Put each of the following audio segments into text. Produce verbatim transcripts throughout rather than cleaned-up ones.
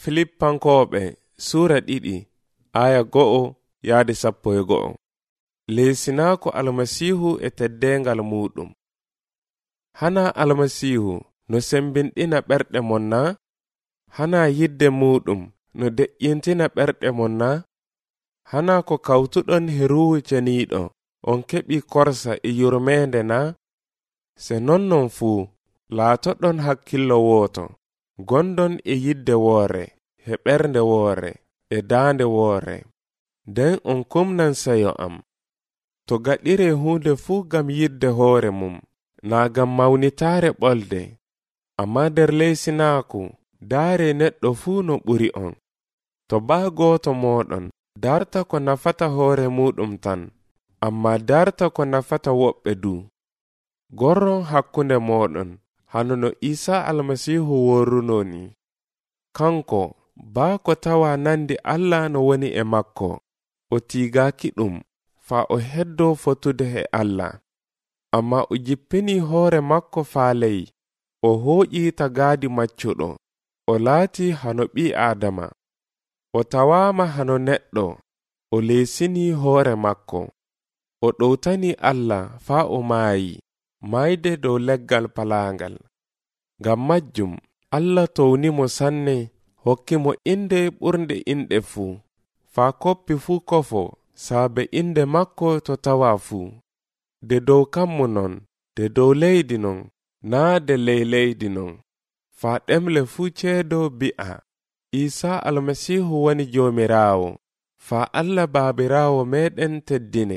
Filippankooɓe Suura ɗiɗi aya go'o yaade sappo e go'o. Leesinaako Almasiihu e teddengal muɗum. Hana Almasiihu no sembinɗina ɓerɗe mon na? Hana yidde muɗum no de'intina ɓerɗe mon na? Hana ko kawtuɗon he ruhu ceniiɗo on keɓi korsa e yurmeende na? Se nonnon fuu laatoɗon hakkillo wooto, gondon e yidde woore, he ɓernde woore, e daande woore. Den on kumnan seyo am. To gaɗire hunde fuu gam yidde hoore mum, naa gam mawnitaare ɓolde. Amma der leysinaaku daare neɗɗo fuu no ɓuri on. To baa gooto mooɗon darta ko nafata hoore muɗum tan, amma darta ko nafata woɓɓe du. Gorron hakkunde mooɗon hano no Isa Almasiihu worrunoni. Kanko baa ko tawa nandi Allah no woni e makko, o tiigaaki ɗum faa o heddo fotude he Allah. Amma o jippini hoore makko faa ley, o hooƴi tagaadi maccuɗo, o laati hano ɓi Adama. O tawaama hano neɗɗo, o leesini hoore makko. O ɗowtani Allah faa o maayi, maayde dow leggal palaangal. Ngam majjum Allah townimo sanne, hokki mo inde ɓurnde inɗe fuu, faa koppi fuu kofo saabe inde makko to tawa fuu. De dow kammu non, de dow leydi non, naa de ley leydi non, faa ɗemle fuu ceedo bi'a Isa Almasiihu woni Joomiraawo, faa Allah Baabiraawo meɗen teddine.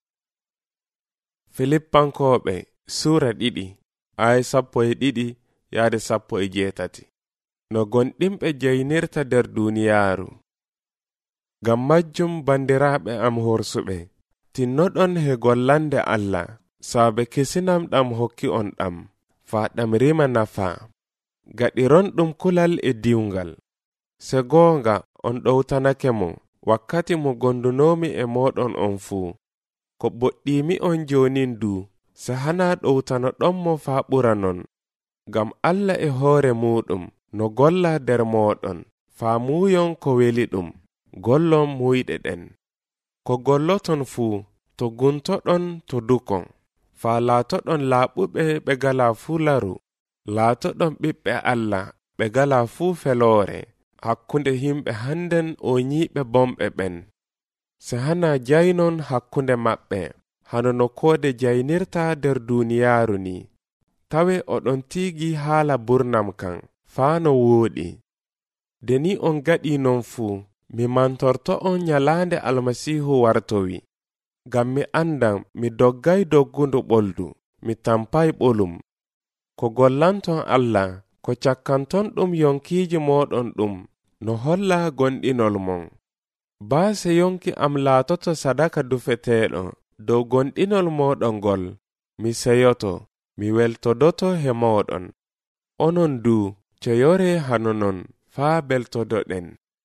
Filippankooɓe Suura ɗiɗi aya sappo e ɗiɗi yaade sappo e jeetati. No gonɗimɓe jeynirta der duuniyaaru. Ngam majjum bandiraaɓe am horsuɓe, tinnoɗon he gollande Allah, saabe kesinam ɗam hokki on ɗam, faa ɗam rima nafa. Gaɗiron ɗum kulal e diwngal. Se goonga on ɗowtanake mo wakkati mo gondunomi e moɗon on fuu. Ko boɗɗimi on jonin du, se hana ɗowtano ɗon mo faa ɓura non. Ngam Allah e hoore muɗum no golla der moɗon, faa muuyon ko weli ɗum, gollon muyɗe ɗen. Ko golloton fuu, to guntoɗon to dukon, faa laatoɗon laaɓuɓe ɓe gala fuu laru, laatoɗon ɓiɓɓe Allah ɓe gala fuu feloore, hakkunde himɓe handen o nyiɓe bomɓe ɓen. Se hana jaynon hakkunde maɓɓe, hano no koode jaynirta der duuniyaaru ni. Tawe oɗon tiigi haala burnam kan, faa no wooɗi. Deni on gaɗi non fuu, mi mantorto on nyalaande Almasiihu wartowi. Ngam mi andan mi doggay doggundu ɓoldu, mi tampay ɓolum. Ko gollanton Allah, ko cakkanton ɗum yonkiiji moɗon ɗum, no holla gonɗinol mon. Baase yonki am laatoto sadaka dufeteeɗo dow gonɗinol moɗon gol, mi seyoto, mi weltodoto he moɗon. Onon du coyore hano non faa beltodoɗen.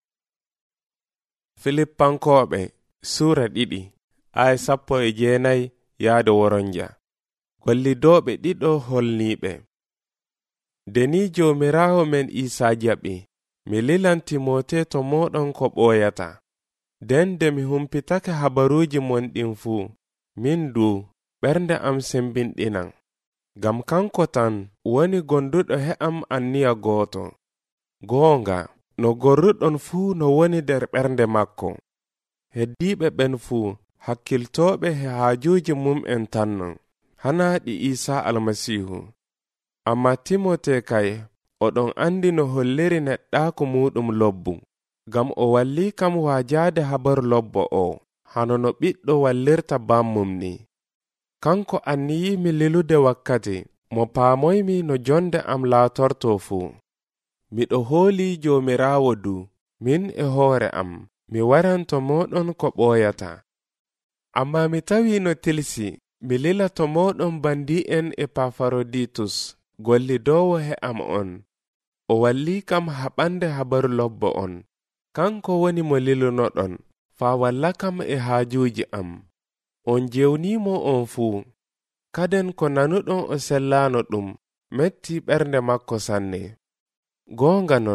Filippankooɓe Suura ɗiɗi aya sappo e jeenay yaade woronja. Gollidooɓe ɗiɗo holniiɓe. Deni Joomiraawo men Isa jaɓi, mi lilan Timote to moɗon ko ɓooyata. Den de mi humpitake habaruuji mon ɗin fuu, min du ɓernde am sembinɗinan. Gam kanko tan woni gonduɗo he am anniya gooto. Goonga, no gorruɗon fuu no woni der ɓernde makko. Heddiiɓe ɓen fuu hakkiltooɓe he haajuuji mum'en tannon, hana ɗi Isa Almasiihu. Amma Timote kay, oɗon andi no holliri neɗɗaaku muɗum lobbu, gam o walli kam waajaade habaru lobbo o, hano no ɓiɗɗo wallirta bammum ni. Kanko anniyimi lilude wakkati mo paamoymi no jonde am laatorto fuu. Miɗo hooli Joomiraawo du, min e hoore am, mi waranto moɗon ko ɓooyata. Amma mi tawi no tilsi, mi lila to moɗon bandi'en Epafroditus, gollidoowo he am on. O walli kam haɓande habaru lobbo on. Kanko woni mo lilunoɗon, faa walla kam e haajuuji am. On jewnimo on fuu. Kaden ko nanuɗon o sellano ɗum, metti ɓernde makko sanne. Goonga non,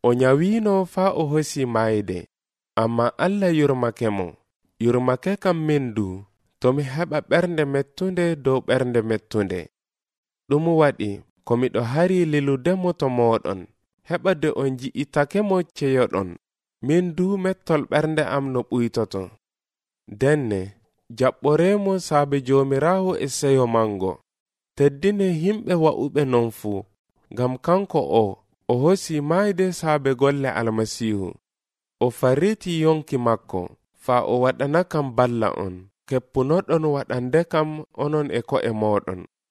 o nyawino faa o hosi mayde, amma Allah yurmake mo. Yurmake kam min du, to mi heɓa ɓernde mettunde dow ɓernde mettunde. Ɗum waɗi ko miɗo hari liludemo to moɗon, heɓa de on ji'itake mo ceyoɗon, min du mettol ɓernde am no ɓuytoto. Denne jaɓɓoremo saabe jomirawo e seyo mango. Teddine himɓe wa'uɓe non fu, ngam kanko o o hosi mayde saabe golle almasihu. O fariti yonki makko faa o waɗana kam balla on, keppunoɗon waɗande kam onon e ko'e moɗon.